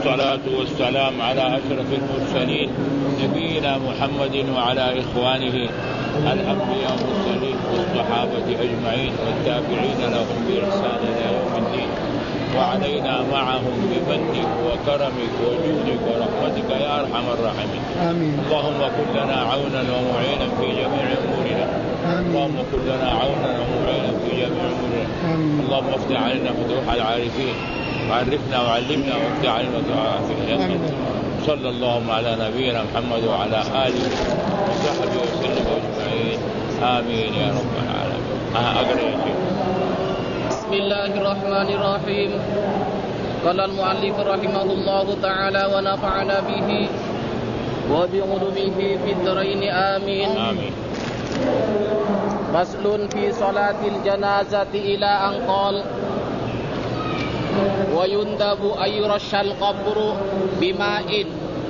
والصلاة والسلام على أشرف المرسلين نبينا محمد وعلى إخوانه الأنبياء والمرسلين والصحابة أجمعين والتابعين لهم بإحسان إلى يوم الدين، وعلينا معهم بمنك وكرمك وجودك ورحمتك يا أرحم الراحمين. آمين. اللهم كن لنا عونا ومعينا في جميع أمورنا. اللهم كن لنا عونا ومعينا في جميع أمورنا. اللهم افتح علينا فتوح العارفين، وعرفنا وعلمنا وافتح علينا فتوح. صلى اللهم على نبينا محمد وعلى آله وصحبه وسلم أجمعين. آمين يا رب العالمين. أقرأ يا شيخ. بسم الله الرحمن الرحيم. قال المؤلف رحمه الله تعالى ونفعنا به وبعلومه في الدارين آمين. آمين. فصل في صلاة الجنازة إلى أن قال: ويندب أن يرش القبر بماء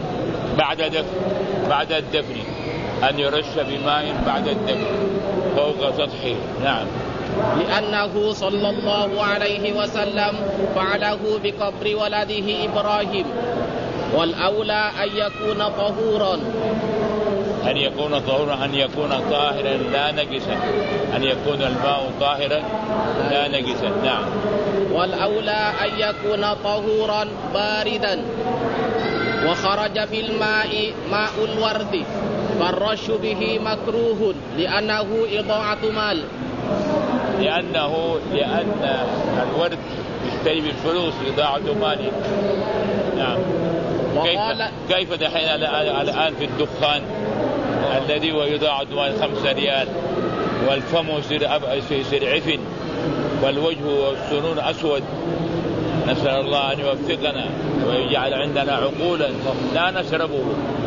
بعد الدفن، أن يرش بماء بعد الدفن فوق سطحه. نعم. لأنه صلى الله عليه وسلم فعله بقبر ولده إبراهيم، والأولى أن يكون طهورا، أن يكون طاهرا لا نجسا، أن يكون الماء طاهرا لا نجسا. نعم. والأولى أن يكون طهورا باردا، وخرج بالماء ماء الورد، فالرش به مكروه لأنه إضاعة مال. لأن الورد يشتري بالفلوس إضاعة مال. نعم. كيف دحين الآن في الدخان الذي هو إضاعة مال 5 ريال، والفم يصير عفن، والوجه والسنون أسود. نسأل الله أن يوفقنا ويجعل عندنا عقولا لا نشربه.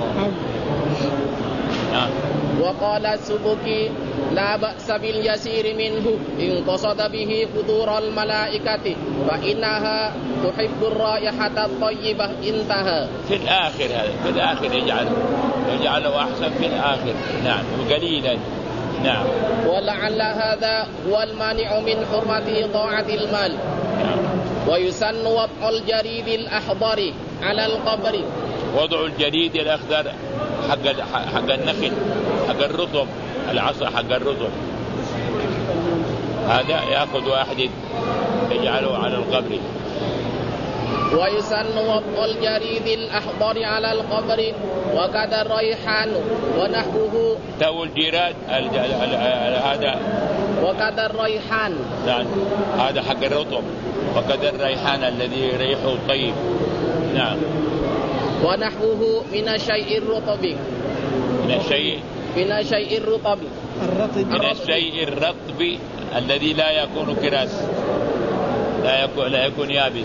وقال السبكي: لا بأس باليسير منه إن قصد به حضور الملائكة فإنها تحب الرائحة الطيبة. انتهى. في الآخر يجعله أحسن في الآخر. نعم. وقليلا. نعم. ولعل هذا هو المانع من حرمة إضاعة المال. نعم. ويسن وضع الجريد الأخضر على القبر. وضع الجريد الأخضر حق النخل، حق الرطب، العصا حق الرطب، هذا يأخذ واحد يجعله على القبر. ويسن وضع الجريد الأخضر على القبر، وكذا الريحان ونحوه. تو الجراد هذا، وكذا الريحان. نعم. هذا حق الرطب، وكذا الريحان الذي ريحه طيب. نعم. ونحوه من الشيء الرطب. من الشيء الرطب الذي لا يكون كراس، لا يكون يابس،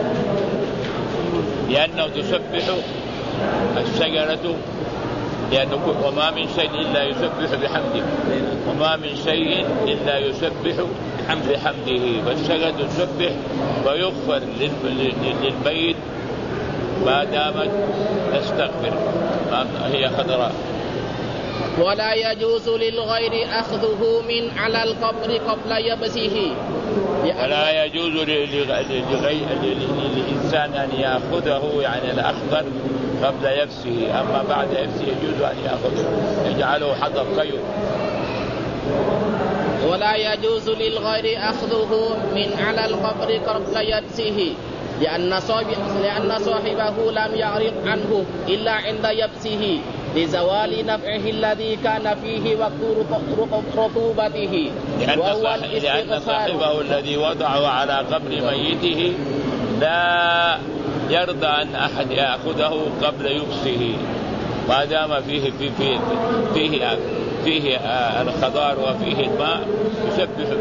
لأنه تسبح الشجرة، لأنه وما من شيء إلا يسبح بحمده، وما من شيء إلا يسبح بحمد حمده، فالشجرة تسبح ويغفر للميت ما دامت تستغفر، هي خضراء. ولا يجوز للغير أخذه من على القبر قبل يبسه. ولا يجوز للإنسان أن يأخذه يعني الأخضر قبل يبسه، أما بعد يبسه يجوز أن يأخذه يجعله حطب خير. ولا يجوز للغير أخذه من على القبر قبل يبسه، لأن صاحبه لم يعرض عنه إلا عند يبسه لزوال نفعه الذي كان فيه وقت رطوبته، وهو لأن صاحبه الذي وضعه على قبر ميته لا يرضى أن أحد يأخذه قبل يبسه، ما دام فيه الخضار وفيه الماء يسبح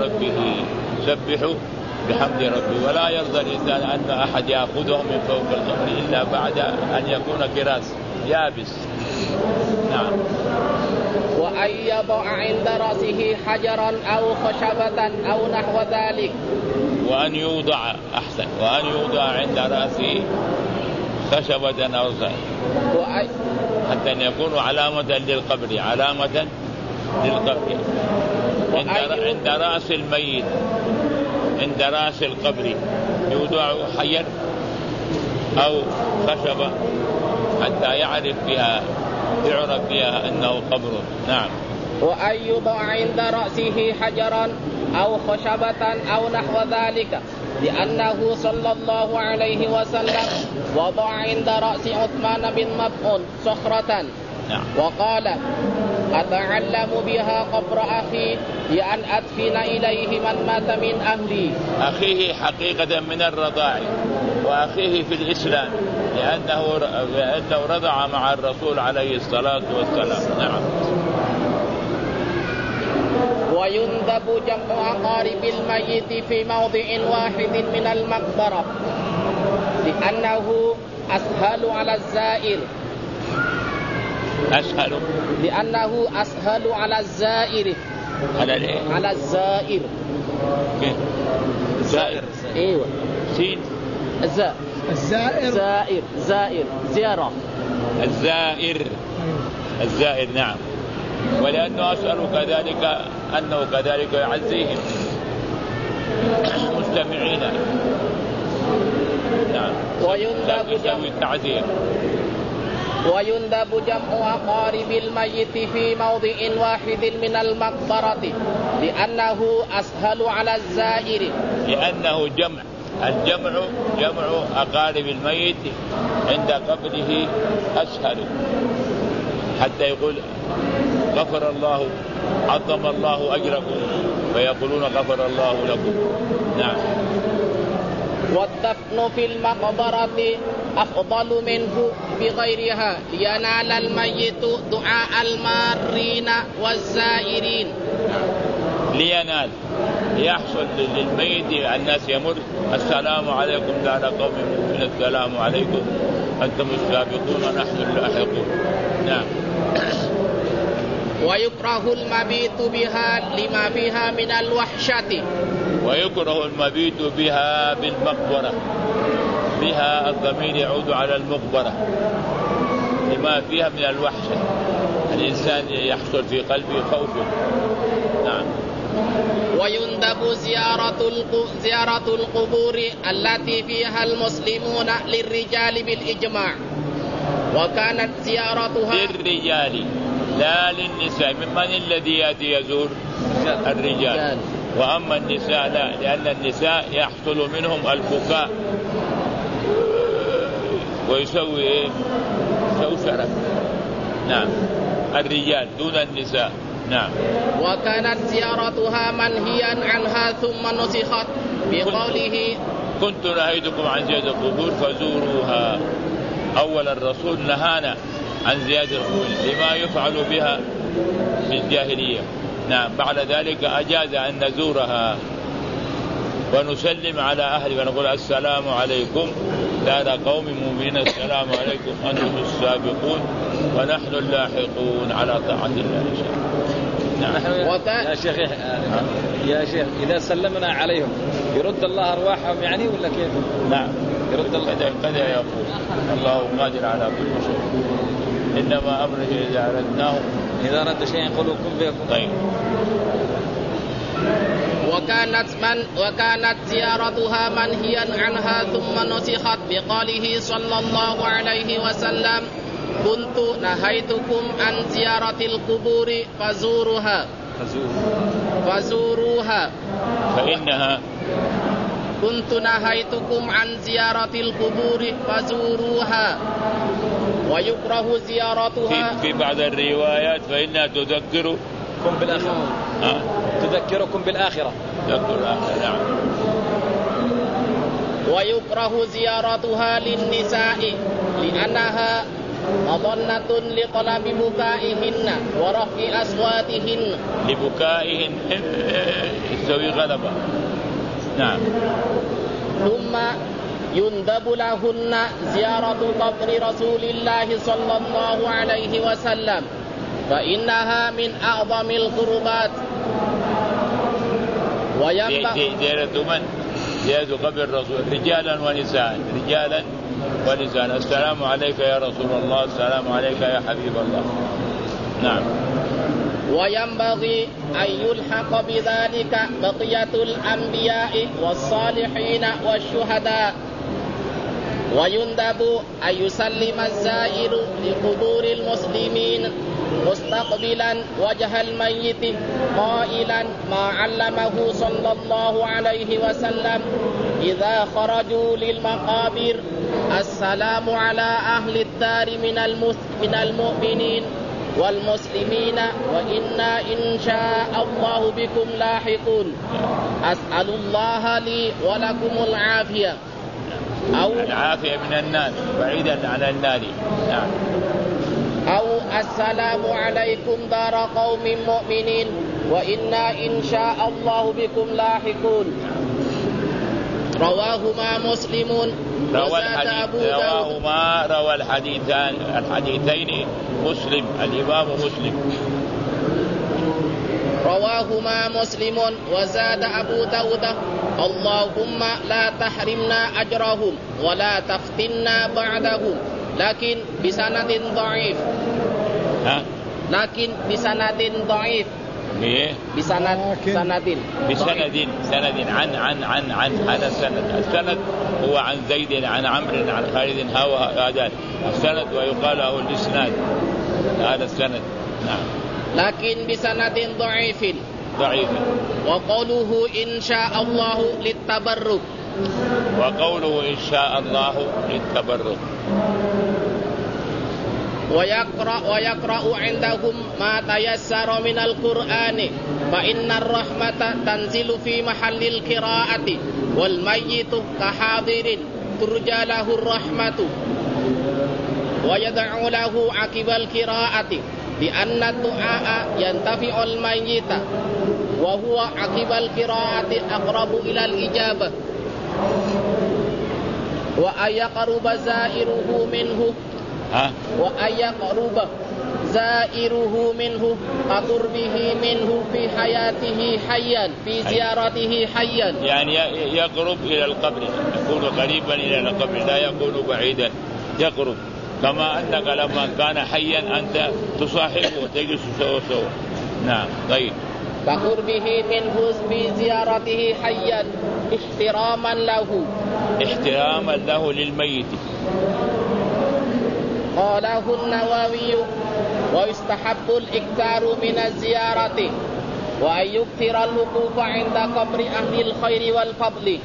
بحمد ربه، ولا يرضى الإنسان أن أحد يأخذه من فوق القبر إلا بعد أن يكون كراس يابس. نعم. وأن يضع عند رأسه حجرا أو خشبة أو نحو ذلك. وأن يوضع عند رأسه خشبة أو حتى أن يكون علامة للقبر، عند رأس الميت، عند رأس القبر يوضع حجر أو خشبة حتى يعرف بها أنه قبر. نعم. وأن يضع عند رأسه حجرا أو خشبة أو نحو ذلك، لأنه صلى الله عليه وسلم وضع عند رأس عثمان بن مظعون صخرة. نعم. وقال: أتعلم بها قبر أخي لأن أدفن إليه من مات من أهلي. أخيه حقيقة من الرضاع، وأخيه في الإسلام، لأنه رضع مع الرسول عليه الصلاة والسلام. نعم. ويندب جمع أقارب الميت في موضع واحد من المقبرة لأنه أسهل على الزائر. لأنه أسهل على الزائر. على الزائر. زائر. ايوه. سين. زائر. زيارة. الزائر. نعم. ولأنه أسأل كذلك أنه كذلك يعزيهم مستمعين. نعم. ويندب جمع أقارب الميت في موضع واحد من المقبرة لأنه أسهل على الزائر. لأنه جمع أقارب الميت عند قبره أسهل، حتى يقول غفر الله، عظم الله أجركم، فيقولون غفر الله لكم. نعم. والدفن في المقبرة أفضل منه بغيرها لينال الميت دعاء المارين والزائرين. لينال، يحصل للميت، الناس يمر السلام عليكم دار قوم من السلام عليكم أنتم السابقون ونحن اللاحقون. نعم. ويكره المبيت بها لما فيها من الوحشة. ويكره المبيت بها بالمقبرة، بها الضمير يعود على المقبرة لما فيها من الوحشة، الإنسان يحصل في قلبه خوف. نعم. ويندب زيارة القبور التي فيها المسلمون للرجال بالإجماع، وكانت زيارتها للرجال لا للنساء. ممن الذي يأتي يزور؟ الرجال. وأما النساء لا، لأن النساء يحصل منهم البكاء ويسوي شوشرة. نعم. الرجال دون النساء. نعم. وكانت زيارتها منهيا عنها ثم نسخت بقوله: كنت نهيتكم عن زيارة القبور فزوروها. أول الرسول نهانا عن زيادة القبور لما يفعل بها في الجاهلية. نعم. بعد ذلك أجاز أن نزورها ونسلم على أهل ونقول السلام عليكم دار قوم مؤمنين، السلام عليكم أنتم السابقون ونحن اللاحقون على طاعة الله إن شاء الله. نحن يا شيخ إذا سلمنا عليهم يرد الله أرواحهم يعني ولا كيف؟ نعم. يرد الله. كذا يقول الله قادر على كل شيء، إنما أمره إذا أردناه إذا أردت شيء يقول كن فيكون. طيب. وكانت زيارتها منهيا عنها ثم نسخت بقوله صلى الله عليه وسلم: كنت نهيتكم عن زيارة القبور فزوروها فإنها كنت نهيتكم عن زيارة القبور فزوروها. ويكره زيارتها في بعض الروايات فإنها تذكركم بالآخرة. تذكركم بالآخرة. نعم. ويكره زيارتها للنساء لأنها مظنة لطلب بكائهن ورفع أصواتهن. لبكائهن يسوي غلبة. نعم. ثم يندب لهن زيارة قبر رسول الله صلى الله عليه وسلم فإنها من أعظم القربات. زيارة من؟ زيارة قبر الرسول رجالا ونساء. السلام عليك يا رسول الله، السلام عليك يا حبيب الله. نعم. وينبغي أن يلحق بذلك بقية الأنبياء والصالحين والشهداء. ويندب أن يسلم الزائر لقبور المسلمين مستقبلا وجه الميت قائلا ما علمه صلى الله عليه وسلم إذا خرجوا للمقابر: السلام على أهل الدار من المؤمنين والمسلمين وإنا إن شاء الله بكم لاحقون. أسأل الله لي ولكم العافية. أو العافية من النار بعيدا عن النار. نعم. أو السلام عليكم دار قوم مؤمنين وإنا إن شاء الله بكم لاحقون. رواهما مسلم وزاد أبو داود. روى الحديثين مسلم، الإمام مسلم. رواهما مسلم وزاد أبو داود: اللهم لا تحرمنا أجرهم ولا تفتنا بعدهم، لكن بسند ضعيف. لكن بسند ضعيف. بسند عن هذا السند هو عن زيد عن عمرو عن خالد هذا السند، ويقال له الإسناد هذا السند. نعم. لكن بسند ضعيف. وقوله إن شاء الله للتبرك. إن شاء الله للتبرك. ويقرأ عندهم ما تيسر من القرآن، فإن الرحمة تنزل في محل القراءة، والميت كحاضر ترجى له الرحمة، ويدعو له عقب القراءة، لأن الدعاء ينتفع الميت، وهو عقب القراءة أقرب إلى الإجابة. وأن يقرب زائره منه كقربه منه في حياته حيا، في زيارته حيا. يعني يقرب إلى القبر، يكون قريبا إلى القبر، لا يكون بعيدا، يقرب. كما أنك لما كان حيا أنت تصاحبه وتجلس سوا. نعم. طيب. كقربه منه في زيارته حيا احتراما له للميت. قاله النووي: ويستحب الإكثار من الزيارة، وأن يكثر الوقوف عند قبر أهل الخير والفضل،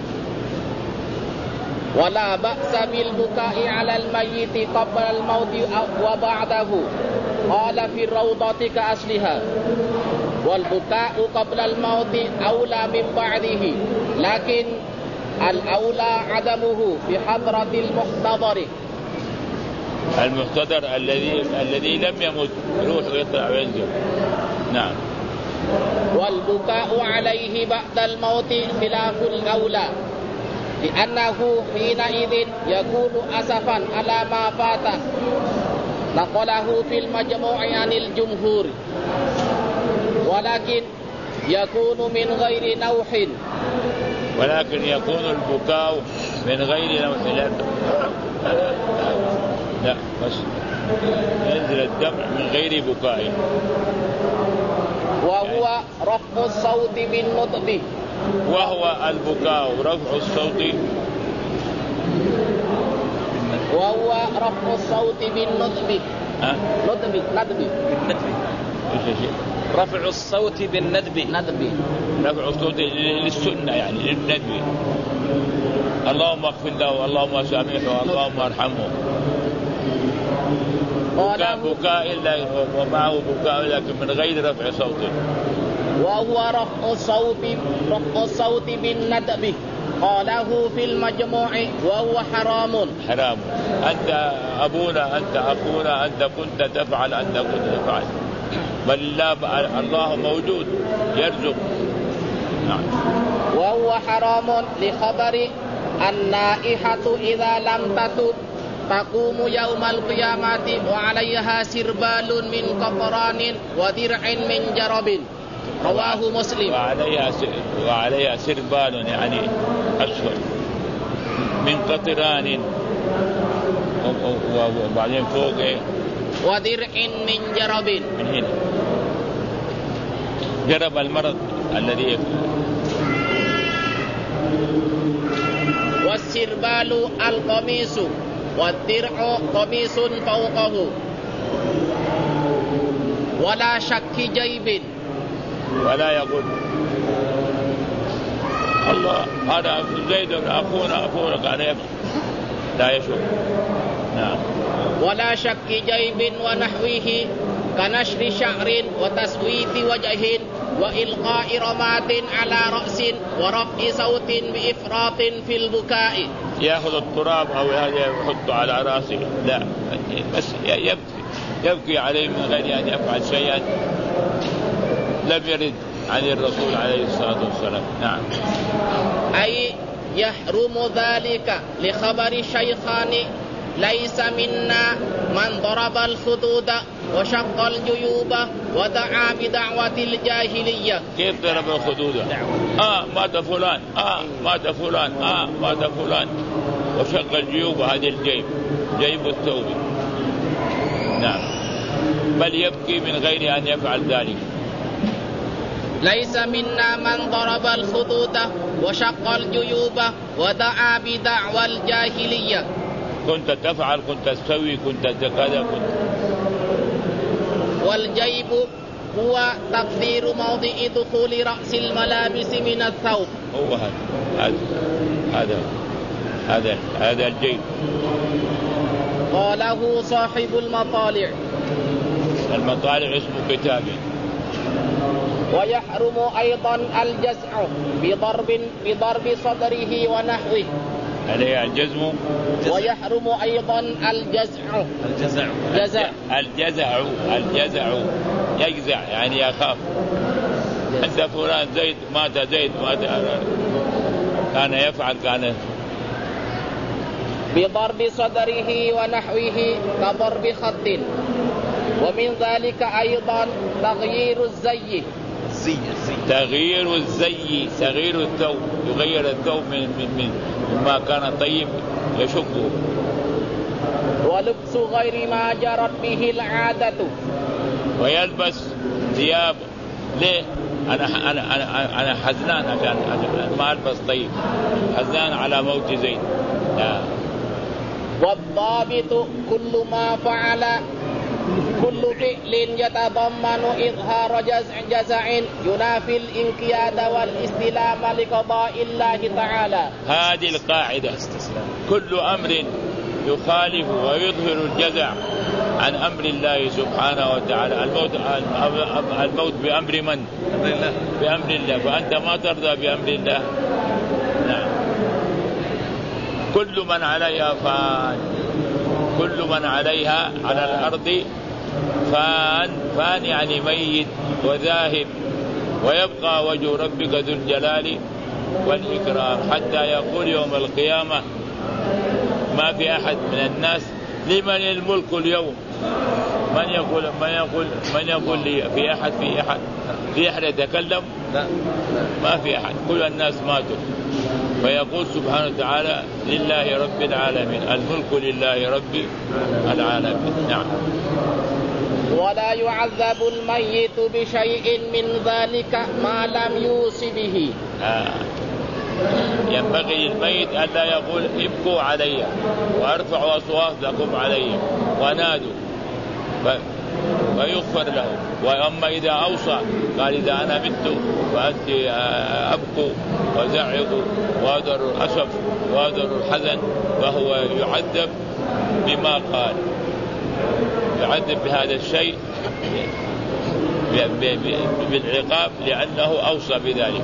ولا بأس بالبكاء على الميت قبل الموت وبعده. قال في الروضة كأصلها: والبكاء قبل الموت أولى من بعده، لكن الأولى عدمه في حضرة المحتضر الذي لم يمت، روح ويطلع وينزل. نعم. والبكاء عليه بعد الموت خلاف الأولى، لأنه حينئذ يكون أسفا على ما فاته. نقله في المجموع عن الجمهور. ولكن يكون من غير نوح. ولكن يكون البكاء من غير نوح. لا بس ينزل الدمع من غير بكاء. وهو رفع الصوت بالنطق. وهو البكاء رفع الصوت. وهو رفع الصوت بالنطق. ندب. رفع الصوت بالندب. رفع الصوت للسنة، يعني للندب. اللهم اغفر له، اللهم سامحه، اللهم ارحمه. بكاء ومعه بكاء لكن من غير رفع صوت. وهو رفع الصوت بالندب. قاله في المجموع: وهو حرام. أنت أبونا، أنت أخونا، أنت كنت تفعل، أنت كنت تفعل. بل الله موجود يرزق. نعم. وهو حرام لخبر النائحة إذا لم تتب تقوم يوم القيامة وعليها سربال من قطران ودرع من جرب. رواه مسلم. وعليها سربال يعني أسود من قطران، وبعدين فوق ودرع من جرب. من هنا جرب المرض الذي والسربال القميص والدرع قميص فوقه ولا شك جيب. ولا يقول الله هذا زيد أخونا كان يفعل، لا يشك. نعم. ولا شك جيب ونحوه كنشر شعر وتسويت وجه وإلقاء رماد على رأس ورفع صوت بإفراط في البكاء. يأخذ التراب أو يحطه على رأسه، لا، بس يبكي عليه من غير أن يفعل شيئا لم يرد عن الرسول عليه الصلاة والسلام. نعم. أي يحرم ذلك لخبر الشيخان ليس منا من ضرب الخدود وشق الجيوب ودعا بدعوة الجاهلية. كيف ضرب الخدود؟ مات فلان، مات فلان، مات فلان، وشق الجيوب، هذه الجيب، جيب الثوب. نعم. بل يبكي من غير أن يفعل ذلك. ليس منا من ضرب الخدود وشق الجيوب ودعا بدعوى الجاهلية. كنت تفعل، كنت تسوي، كنت كذا. والجيب هو تقدير موضع دخول رأس الملابس من الثوب. هو هذا الجيب. قاله صاحب المطالع. المطالع اسم كتاب. ويحرم أيضا الجزع بضرب صدره ونحوه. عليه الجزم. ويحرم أيضا الجزع. الجزع يجزع يعني يخاف. أنت فلان زيد مات كان يفعل كان بضرب صدره ونحوه كضرب خد. ومن ذلك أيضا تغيير الزي. تغيير الثوب، يغير الثوب من ما كان طيب يشقه. ولبس غير ما جرت به العادة. ويلبس ثياب. ليه؟ أنا حزنان عشان ما ألبس طيب، حزنان على موت زيد. والضابط كل ما فعل كل فعل يتضمن إظهار جزع ينافي الانقياد والاستلام لقضاء الله تعالى. هذه القاعدة، كل أمر يخالف ويظهر الجزع عن أمر الله سبحانه وتعالى. الموت بأمر من؟ بأمر الله، فأنت ما ترضى بأمر الله. نعم. كل من عليها فان، كل من عليها على الأرض فان يعني ميت وذاهب، ويبقى وجه ربك ذو الجلال والإكرام، حتى يقول يوم القيامة ما في أحد من الناس لمن الملك اليوم. من يقول لي في أحد يتكلم؟ لا، ما في أحد، كل الناس ماتوا. فيقول سبحانه وتعالى لله رب العالمين، الملك لله رب العالمين. نعم. ولا يعذب الميت بشيء من ذلك ما لم يوص به. ينبغي للميت ألا يقول ابكوا علي وارفعوا أصواتكم علي ونادوا ويغفر له. وأما إذا أوصى قال إذا أنا مت فأنت أبكوا وزعقوا وأدروا الأسف وأدروا الحزن، فهو يعذب بما قال، يعذب بهذا الشيء بالعقاب لأنه أوصى بذلك.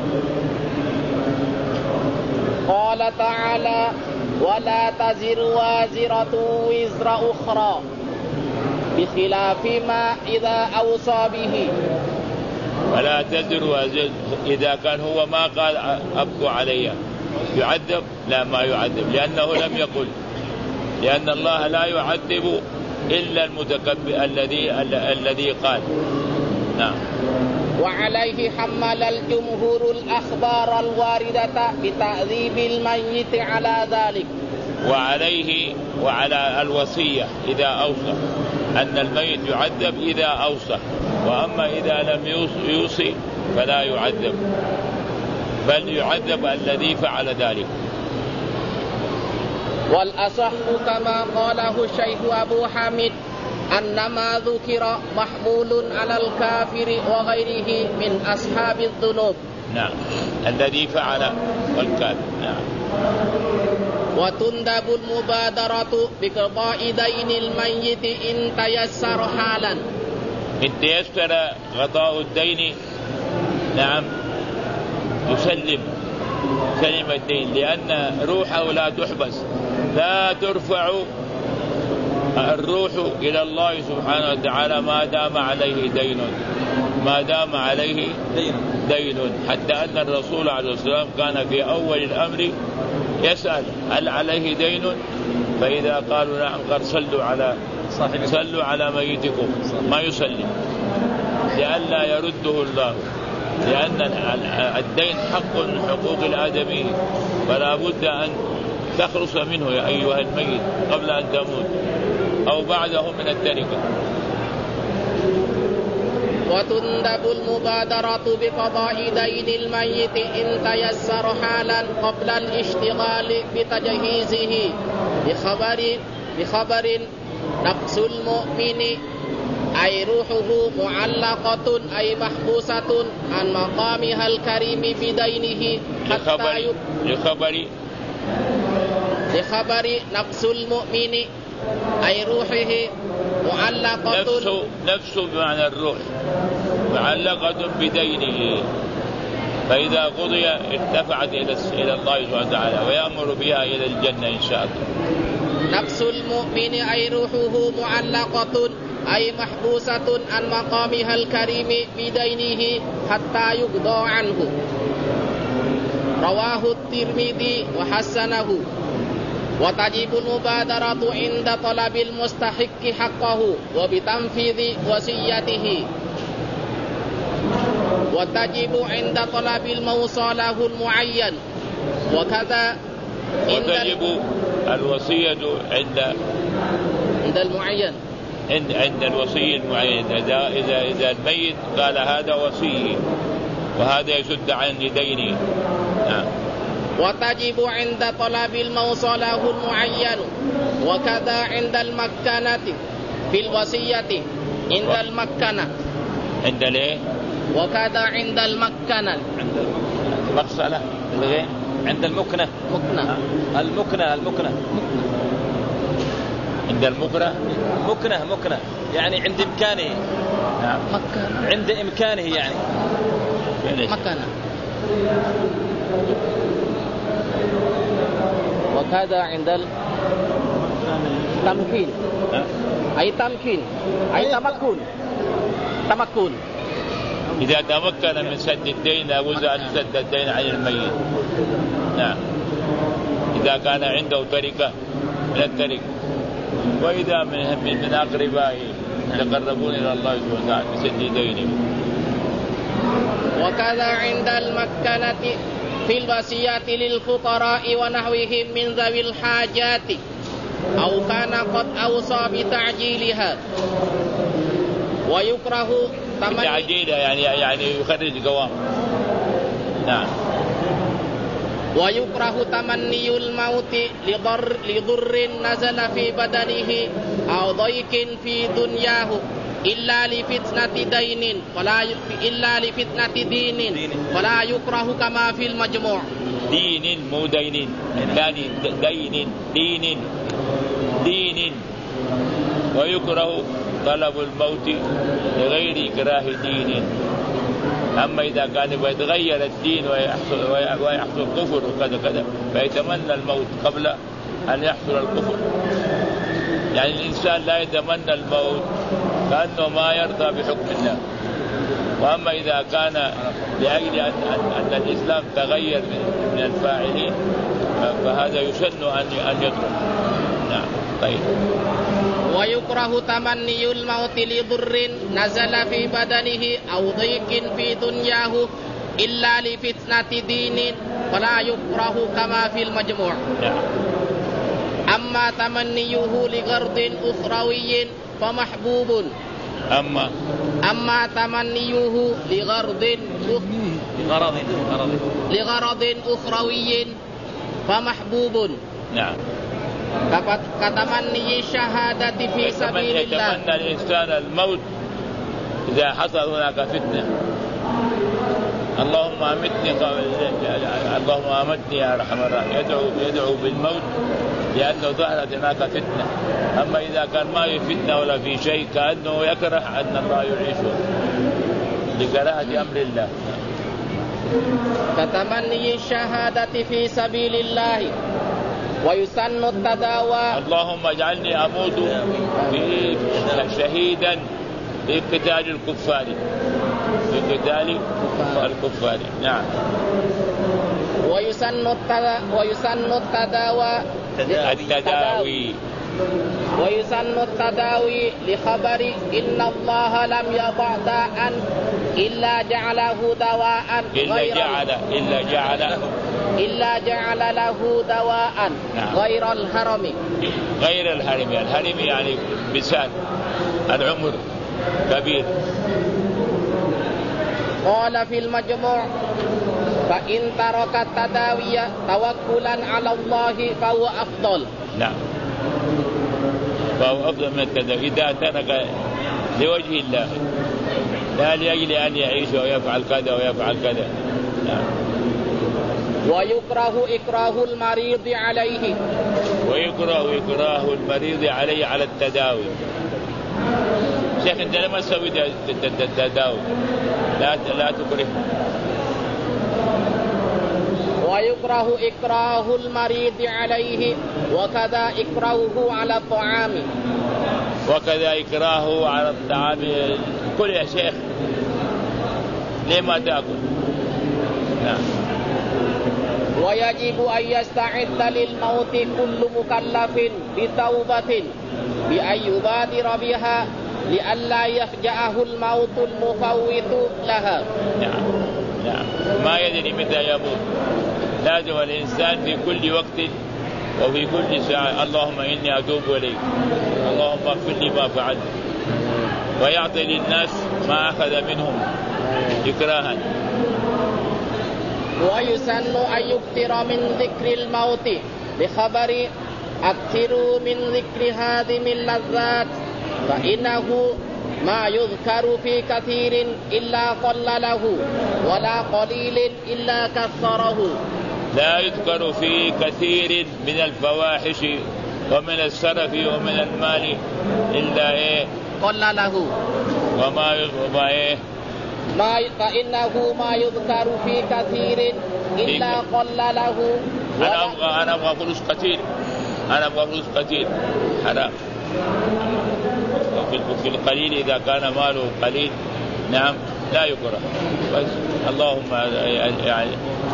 قال تعالى ولا تزر وازرة وزر أخرى، بخلاف ما إذا أوصى به. ولا تزر وازر، إذا كان هو ما قال أبكوا علي يعذب؟ لا، ما يعذب، لأنه لم يقل، لأن الله لا يعذب إلا المتكبر الذي قال. نعم. وعليه حمل الجمهور الأخبار الواردة بتعذيب الميت على ذلك. وعليه وعلى الوصية إذا أوصى أن الميت يعذب إذا أوصى، وأما إذا لم يوصي فلا يعذب، بل يعذب الذي فعل ذلك. والأصح كما قاله الشيخ أبو حامد أن ما ذكر محمول على الكافر وغيره من أصحاب الذنوب. نعم الذي فعل والكافر. نعم. وتندب المبادرة بقضاء دين الميت إن تيسر حالا. إن تيسر قضاء الدين نعم يسلم الدين، لأن روحه لا تحبس، لا ترفع الروح إلى الله سبحانه وتعالى ما دام عليه دين، حتى أن الرسول عليه الصلاة والسلام كان في أول الأمر يسأل هل عليه دين، فإذا قالوا نعم قال صلوا على ميتكم، ما يسلم لئلا يرده الله، لأن الدين حق من حقوق الآدمي، فلا بد أن تخلص منه يا أيها الميت قبل أن تموت أو بعده من التركة. وتندب المبادرة بقضاء دين الميت إن تيسر حالا قبل الاشتغال بتجهيزه بخبر نفس المؤمن أي روحه معلقة أي محبوسة عن مقامها الكريم بدينه حتى لخبر نفس المؤمن أي روحه معلقة نفس بمعنى الروح معلقة بدينه، فإذا قضي ارتفعت إلى الله سبحانه وتعالى ويأمر بها إلى الجنة إن شاء الله. نفس المؤمن أي روحه معلقة أي محبوسة عن مقامها الكريم بدينه حتى يقضى عنه. رواه الترمذي وحسنه. وتجب المبادرة عند طلب المستحق حقه وبتنفيذ وصيته، وتجب عند طلب الموصى له المعين، وكذا وتجب الوصية عند المعين، عند الوصي المعين. إذا الميت قال هذا وصي وهذا يسد عن ديني. نعم. وتجب عند طلب الموصى له المعين، وكذا عند المكنة في الوصية عند المكنة عند ليه؟ وكذا عند المكنة عند المغسلة عند المكنة عند المكنة مكنة يعني عند إمكانه. نعم. عند إمكانه يعني مكنة. وكذا عند التمكين أي تمكين أي تمكن. إذا تمكن من سد الدين لابد أن يسد الدين عن الميت. نعم. إذا كان عنده تركة من التركة، وإذا من أقربائه يتقربون إلى الله سبحانه وتعالى بسد دينه. وكذا عند المكنة في الوصية للفقراء ونحوهم من ذوي الحاجات أو كان قد أوصى بتعجيلها. ويكره تعجيلها يعني يخرج قوام. نعم. ويكره تمني الموت لضر نزل في بدنه أو ضيق في دنياه إلا لفتنة دين فلا يكره كما في المجموع. دين مو دين، يعني دين. ويكره طلب الموت لغير إكراه دين. أما إذا كان يتغير الدين ويحصل كفر وكذا فيتمنى الموت قبل أن يحصل الكفر. يعني الإنسان لا يتمنى الموت كأنه ما يرضى بحكم الله. وأما إذا كان لأجل أن الإسلام تغير من الفاعلين فهذا يسن أن يترك. نعم. طيب. ويكره تمني الموت لضر نزل في بدنه أو ضيق في دنياه إلا لفتنة دين فلا يكره كما في المجموع. أما تمنيه لغرض أخروي فمحبوب. أما تمنيه لغرض أخروي فمحبوب. نعم. كتمني الشهادة في سبيل الله. يتمنى الإنسان الموت إذا حصل هناك فتنة. اللهم أمتني يا أرحم الراحمين. يدعو بالموت لأنه ظهرت هناك فتنة. أما إذا كان ما في فتنة ولا في شيء كأنه يكره أن الله يعيشه لكراهة أمر الله. كتمني الشهادة في سبيل الله ويسن التداوى. اللهم اجعلني أموت شهيدا في قتال الكفار. في قتال الكفار. نعم. ويسن التداوي ويسن التداوي لخبر إن الله لم يضع داء إلا جعله دواء إلا جعل له دواء غير الهرم. غير الهرم. الهرم يعني بسان العمر كبير. قال في المجموع فإن ترك التداوي توكلا على الله فهو أفضل. نعم، فهو أفضل من التداوي إذا ترك لوجه الله لا لأجل أن يعيش ويفعل كذا ويفعل كذا. نعم. ويكره إكراه المريض عليه. ويكره إكراه المريض عليه على التداوي. شيخ أنت لما تسوي التداوي لا تكره. ويكره إكراه المريض عليه وكذا إكراهه على الطعام. وكذا إكراهه على الطعام. كل يا شيخ ليه ما تأكل. نعم. ويجب أن يستعد للموت كل مكلف بتوبة بأن يبادر بها لئلا يفجأه الموت المفوت لها. نعم. نعم. ما يدري متى يموت. لازم الإنسان في كل وقت وفي كل ساعة اللهم إني أتوب إليك، اللهم اغفر لي ما فعلت، ويعطي للناس ما أخذ منهم إكراها. ويسن أن يكثر من ذكر الموت بخبر أكثروا من ذكر هادم اللذات فإنه ما يذكر في كثير إلا قل له ولا قليل إلا كثره. لا يذكر في كثير من الفواحش ومن السرف ومن المال إلا قل له وما فإنه ما يذكر في كثير إلا قل له. أنا أبغى فلوس كثير. حرام. في القليل إذا كان ماله قليل نعم لا يكره. بس اللهم يعني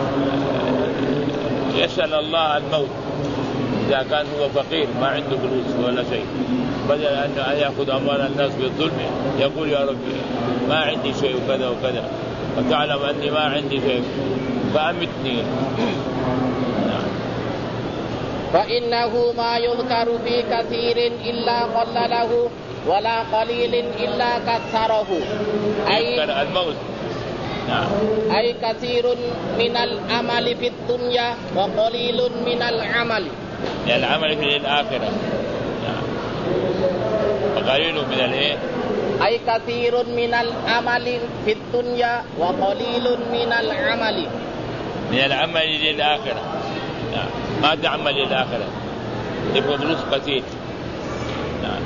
يسأل الله الموت إذا كان هو فقير ما عنده فلوس ولا شيء، بدل أن يأخذ أموال الناس بالظلم يقول يا رب ما عندي شيء وكذا وكذا وتعلم أني ما عندي شيء فأمتني. فإنه ما يذكر في كثير إلا قل له ولا قليل إلا كثره. أي الموت. نعم. أي كثير من العمل في الدنيا وقليل من العمل في الآخرة. نعم. وقليل من أي كثير من العمل في الدنيا وقليل من العمل للآخرة. نعم. ما تعمل للآخرة تبغى فلوس كثير. نعم.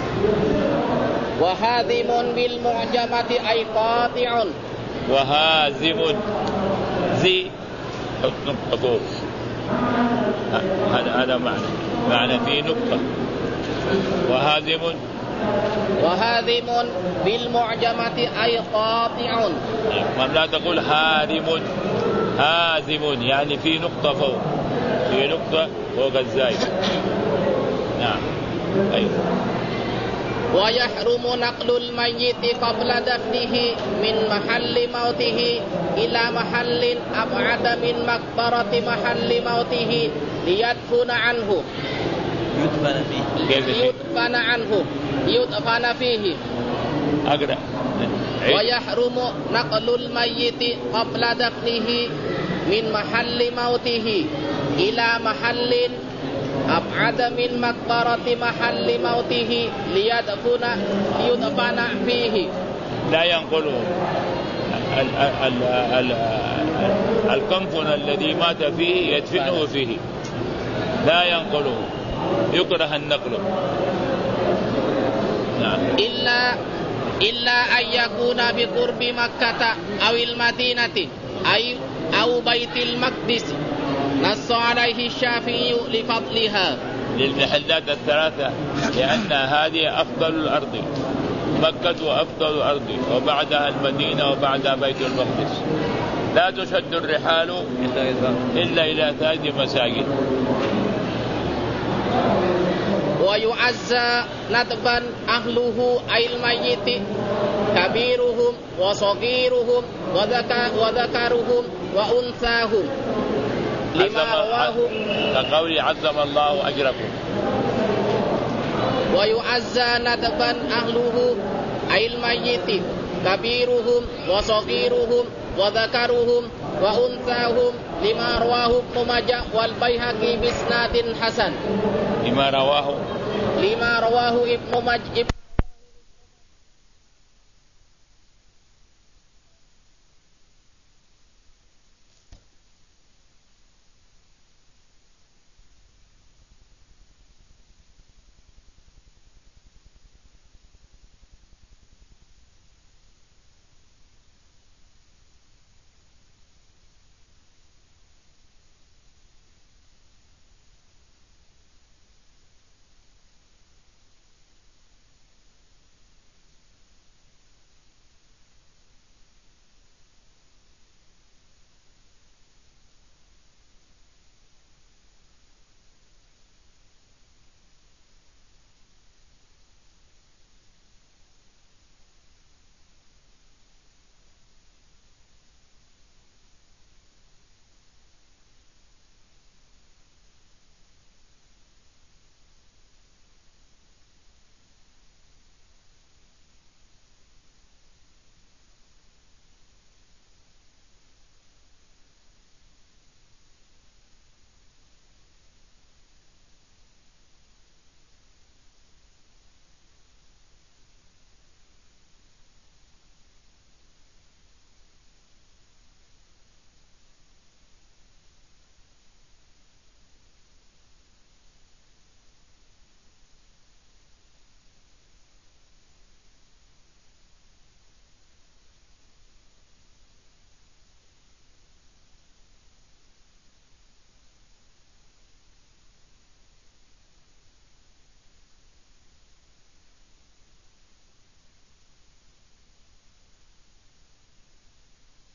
وهازم بالمعجمة أي قاطع. وهازم زي حط نقطة فوق هذا معنى في نقطة. وهازم بالمعجمة أي قاطع. لا تقول هازم يعني في نقطة فوق الزاي. نعم. أيوة. ويحرم نقل الميت قبل دفنه من محل موته إلى محل أبعد من مقبرة محل موته ليدفن فيه. أقرأ. ويحرم نقل الميت قبل دفنه من محل موته إلى محل أبعد من مقبرة محل موته ليدفن فيه. لا ينقله الكنفن الذي مات فيه يدفنه فيه، لا ينقله، يكره النقل. نعم. إلا أن يكون بقرب مكة أو المدينة أو بيت المقدس، نص عليه الشافعي لفضلها، للمحلات الثلاثة، لأن هذه أفضل الأرض، مكة أفضل الأرض، وبعدها المدينة، وبعدها بيت المقدس. لا تشد الرحال إلا إلى 3 مساجد. ويعزى ندبا أهله أي الميت كبيرهم وصغيرهم وذكرهم وأنثاهم، لما رواه كقول عظم الله أجركم. ويعزى ندبا أهله أي الميت كبيرهم وصغيرهم وذكرهم وأنثاهم، لما رواه ابن ماجه والبيهقي بإسناد حسن. لما رواه ابن ماجه